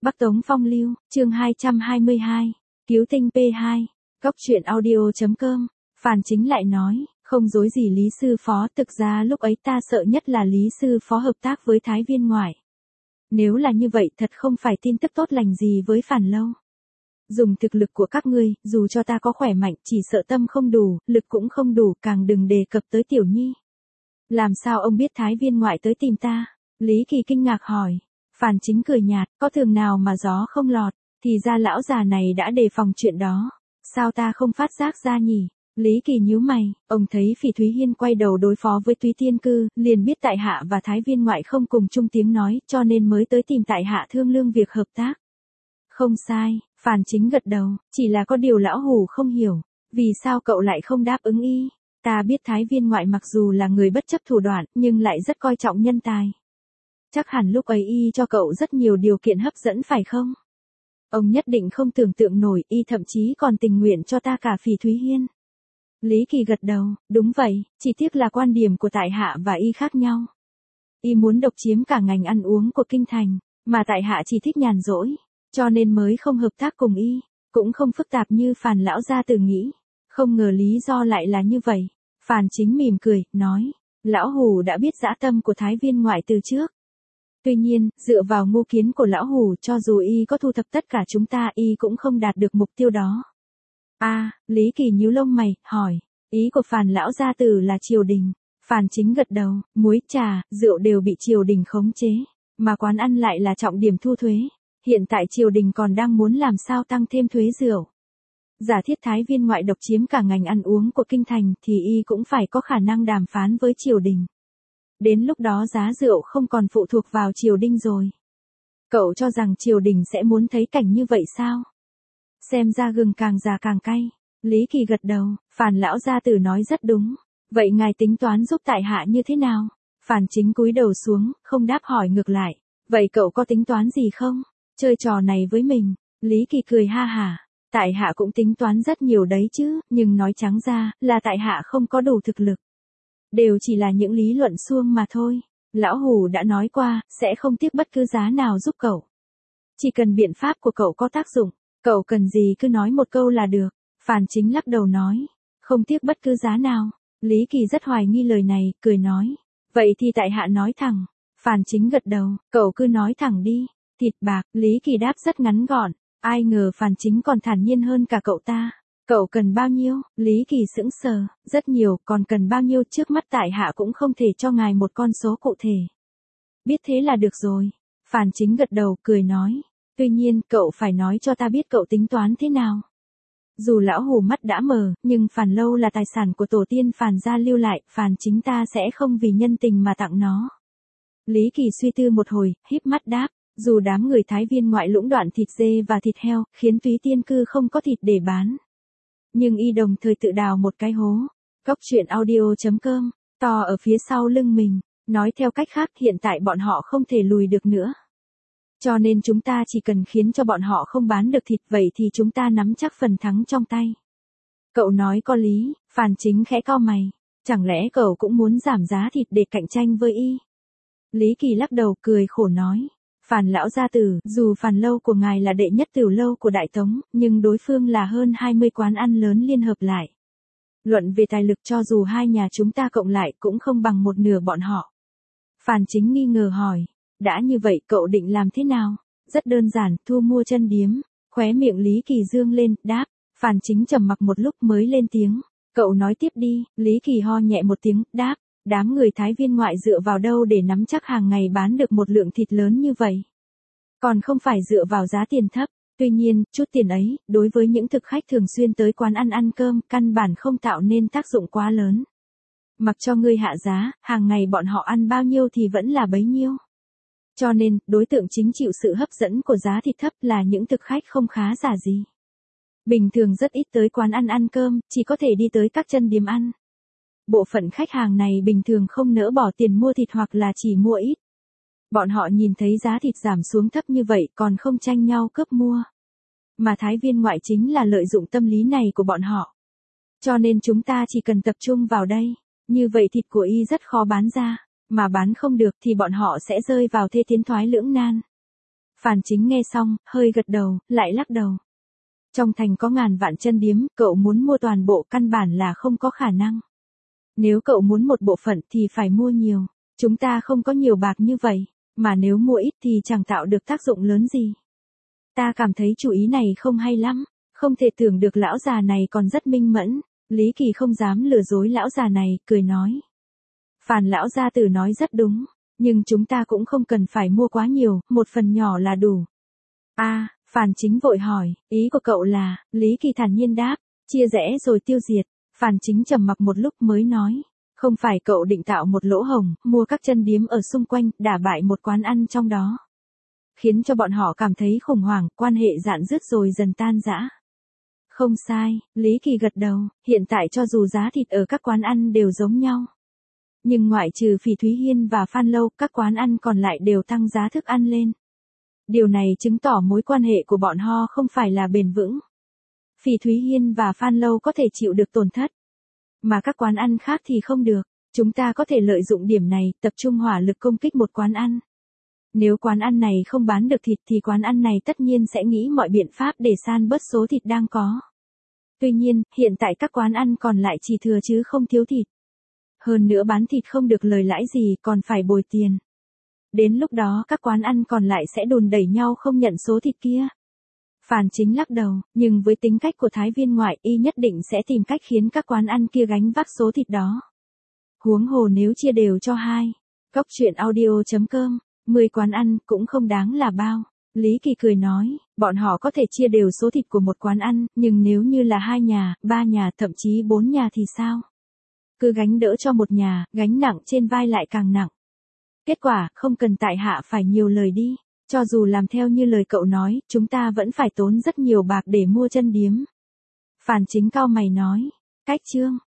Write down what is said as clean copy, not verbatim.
Bắc Tống Phong Lưu, chương 222, Cứu tinh P2, Góc truyện audio.com, Phàn Chính lại nói, không dối gì Lý Sư Phó, thực ra lúc ấy ta sợ nhất là Lý Sư Phó hợp tác với Thái Viên ngoại. Nếu là như vậy thật không phải tin tức tốt lành gì với Phàn Lâu. Dùng thực lực của các ngươi, dù cho ta có khỏe mạnh, chỉ sợ tâm không đủ, lực cũng không đủ, càng đừng đề cập tới Tiểu Nhi. Làm sao ông biết Thái Viên ngoại tới tìm ta? Lý Kỳ kinh ngạc hỏi. Phàn Chính cười nhạt, có thường nào mà gió không lọt, thì ra lão già này đã đề phòng chuyện đó. Sao ta không phát giác ra nhỉ? Lý Kỳ nhíu mày, ông thấy Phỉ Thúy Hiên quay đầu đối phó với Túy Tiên Cư, liền biết tại hạ và Thái Viên ngoại không cùng chung tiếng nói, cho nên mới tới tìm tại hạ thương lương việc hợp tác. Không sai, Phàn Chính gật đầu, chỉ là có điều lão hủ không hiểu, vì sao cậu lại không đáp ứng y? Ta biết Thái Viên ngoại mặc dù là người bất chấp thủ đoạn, nhưng lại rất coi trọng nhân tài. Chắc hẳn lúc ấy y cho cậu rất nhiều điều kiện hấp dẫn phải không? Ông nhất định không tưởng tượng nổi, y thậm chí còn tình nguyện cho ta cả Phỉ Thúy Hiên. Lý Kỳ gật đầu, đúng vậy, chỉ tiếc là quan điểm của tại hạ và y khác nhau. Y muốn độc chiếm cả ngành ăn uống của kinh thành, mà tại hạ chỉ thích nhàn rỗi, cho nên mới không hợp tác cùng y, cũng không phức tạp như Phàn lão gia tử nghĩ. Không ngờ lý do lại là như vậy. Phàn Chính mỉm cười, nói, lão hủ đã biết dã tâm của Thái Viên ngoại từ trước. Tuy nhiên, dựa vào mưu kiến của lão hủ, cho dù y có thu thập tất cả chúng ta, y cũng không đạt được mục tiêu đó. Lý Kỳ nhíu lông mày, hỏi, ý của Phàn lão gia tử là triều đình. Phàn Chính gật đầu, muối, trà, rượu đều bị triều đình khống chế, mà quán ăn lại là trọng điểm thu thuế. Hiện tại triều đình còn đang muốn làm sao tăng thêm thuế rượu. Giả thiết Thái Viên ngoại độc chiếm cả ngành ăn uống của kinh thành thì y cũng phải có khả năng đàm phán với triều đình. Đến lúc đó giá rượu không còn phụ thuộc vào triều đình rồi. Cậu cho rằng triều đình sẽ muốn thấy cảnh như vậy sao? Xem ra gừng càng già càng cay. Lý Kỳ gật đầu, Phàn lão gia tử nói rất đúng. Vậy ngài tính toán giúp tại hạ như thế nào? Phàn Chính cúi đầu xuống, không đáp hỏi ngược lại. Vậy cậu có tính toán gì không? Chơi trò này với mình. Lý Kỳ cười ha hả. Tại hạ cũng tính toán rất nhiều đấy chứ, nhưng nói trắng ra, là tại hạ không có đủ thực lực. Đều chỉ là những lý luận suông mà thôi. Lão hủ đã nói qua, sẽ không tiếc bất cứ giá nào giúp cậu. Chỉ cần biện pháp của cậu có tác dụng, cậu cần gì cứ nói một câu là được. Phàn Chính lắc đầu nói, không tiếc bất cứ giá nào. Lý Kỳ rất hoài nghi lời này, cười nói, vậy thì tại hạ nói thẳng. Phàn Chính gật đầu, cậu cứ nói thẳng đi. Thịt bạc, Lý Kỳ đáp rất ngắn gọn. Ai ngờ Phàn Chính còn thản nhiên hơn cả cậu ta. Cậu cần bao nhiêu? Lý Kỳ sững sờ, rất nhiều, còn cần bao nhiêu? Trước mắt tại hạ cũng không thể cho ngài một con số cụ thể. Biết thế là được rồi. Phàn Chính gật đầu, cười nói. Tuy nhiên, cậu phải nói cho ta biết cậu tính toán thế nào. Dù lão hủ mắt đã mờ, nhưng Phàn Lâu là tài sản của tổ tiên Phàn gia lưu lại, Phàn Chính ta sẽ không vì nhân tình mà tặng nó. Lý Kỳ suy tư một hồi, híp mắt đáp. Dù đám người Thái Viên ngoại lũng đoạn thịt dê và thịt heo, khiến Túy Tiên Cư không có thịt để bán. Nhưng y đồng thời tự đào một cái hố. Góc truyện audio.com, to ở phía sau lưng mình. Nói theo cách khác, hiện tại bọn họ không thể lùi được nữa. Cho nên chúng ta chỉ cần khiến cho bọn họ không bán được thịt, vậy thì chúng ta nắm chắc phần thắng trong tay. Cậu nói có lý. Phàn Chính khẽ cau mày. Chẳng lẽ cậu cũng muốn giảm giá thịt để cạnh tranh với y? Lý Kỳ lắc đầu, cười khổ nói. Phàn lão gia tử, dù Phàn Lâu của ngài là đệ nhất tiểu lâu của Đại Tống, nhưng đối phương là hơn 20 quán ăn lớn liên hợp lại. Luận về tài lực, cho dù hai nhà chúng ta cộng lại cũng không bằng một nửa bọn họ. Phàn Chính nghi ngờ hỏi, đã như vậy cậu định làm thế nào? Rất đơn giản, thu mua chân điếm. Khóe miệng Lý Kỳ dương lên, đáp. Phàn Chính trầm mặc một lúc mới lên tiếng. Cậu nói tiếp đi. Lý Kỳ ho nhẹ một tiếng, đáp. Đám người Thái Viên ngoại dựa vào đâu để nắm chắc hàng ngày bán được một lượng thịt lớn như vậy? Còn không phải dựa vào giá tiền thấp. Tuy nhiên, chút tiền ấy, đối với những thực khách thường xuyên tới quán ăn cơm, căn bản không tạo nên tác dụng quá lớn. Mặc cho ngươi hạ giá, hàng ngày bọn họ ăn bao nhiêu thì vẫn là bấy nhiêu. Cho nên, đối tượng chính chịu sự hấp dẫn của giá thịt thấp là những thực khách không khá giả gì. Bình thường rất ít tới quán ăn cơm, chỉ có thể đi tới các chân điếm ăn. Bộ phận khách hàng này bình thường không nỡ bỏ tiền mua thịt hoặc là chỉ mua ít. Bọn họ nhìn thấy giá thịt giảm xuống thấp như vậy còn không tranh nhau cướp mua. Mà Thái Viên ngoại chính là lợi dụng tâm lý này của bọn họ. Cho nên chúng ta chỉ cần tập trung vào đây. Như vậy thịt của y rất khó bán ra. Mà bán không được thì bọn họ sẽ rơi vào thế tiến thoái lưỡng nan. Phàn Chính nghe xong, hơi gật đầu, lại lắc đầu. Trong thành có ngàn vạn chân điếm, cậu muốn mua toàn bộ căn bản là không có khả năng. Nếu cậu muốn một bộ phận thì phải mua nhiều. Chúng ta không có nhiều bạc như vậy, mà nếu mua ít thì chẳng tạo được tác dụng lớn gì. Ta cảm thấy chủ ý này không hay lắm, không thể tưởng được lão già này còn rất minh mẫn. Lý Kỳ không dám lừa dối lão già này, cười nói. Phàn lão gia tử nói rất đúng, nhưng chúng ta cũng không cần phải mua quá nhiều, một phần nhỏ là đủ. Phàn Chính vội hỏi, ý của cậu là, Lý Kỳ thản nhiên đáp, chia rẽ rồi tiêu diệt. Phàn Chính trầm mặc một lúc mới nói, không phải cậu định tạo một lỗ hổng, mua các chân điếm ở xung quanh, đả bại một quán ăn trong đó. Khiến cho bọn họ cảm thấy khủng hoảng, quan hệ rạn rứt rồi dần tan rã. Không sai, Lý Kỳ gật đầu, hiện tại cho dù giá thịt ở các quán ăn đều giống nhau. Nhưng ngoại trừ Phỉ Thúy Hiên và Phan Lâu, các quán ăn còn lại đều tăng giá thức ăn lên. Điều này chứng tỏ mối quan hệ của bọn họ không phải là bền vững. Phỉ Thúy Hiên và Phan Lâu có thể chịu được tổn thất, mà các quán ăn khác thì không được. Chúng ta có thể lợi dụng điểm này, tập trung hỏa lực công kích một quán ăn. Nếu quán ăn này không bán được thịt thì quán ăn này tất nhiên sẽ nghĩ mọi biện pháp để san bớt số thịt đang có. Tuy nhiên, hiện tại các quán ăn còn lại chỉ thừa chứ không thiếu thịt. Hơn nữa bán thịt không được lời lãi gì còn phải bồi tiền. Đến lúc đó các quán ăn còn lại sẽ đùn đẩy nhau không nhận số thịt kia. Phàn Chính lắc đầu, nhưng với tính cách của Thái Viên ngoại y nhất định sẽ tìm cách khiến các quán ăn kia gánh vác số thịt đó. Huống hồ nếu chia đều cho hai. Cóc truyện audio.com, 10 quán ăn cũng không đáng là bao. Lý Kỳ cười nói, bọn họ có thể chia đều số thịt của một quán ăn, nhưng nếu như là 2 nhà, 3 nhà, thậm chí 4 nhà thì sao? Cứ gánh đỡ cho một nhà, gánh nặng trên vai lại càng nặng. Kết quả, không cần tại hạ phải nhiều lời đi. Cho dù làm theo như lời cậu nói, chúng ta vẫn phải tốn rất nhiều bạc để mua chân điếm. Phàn Chính cau mày nói, cách chương.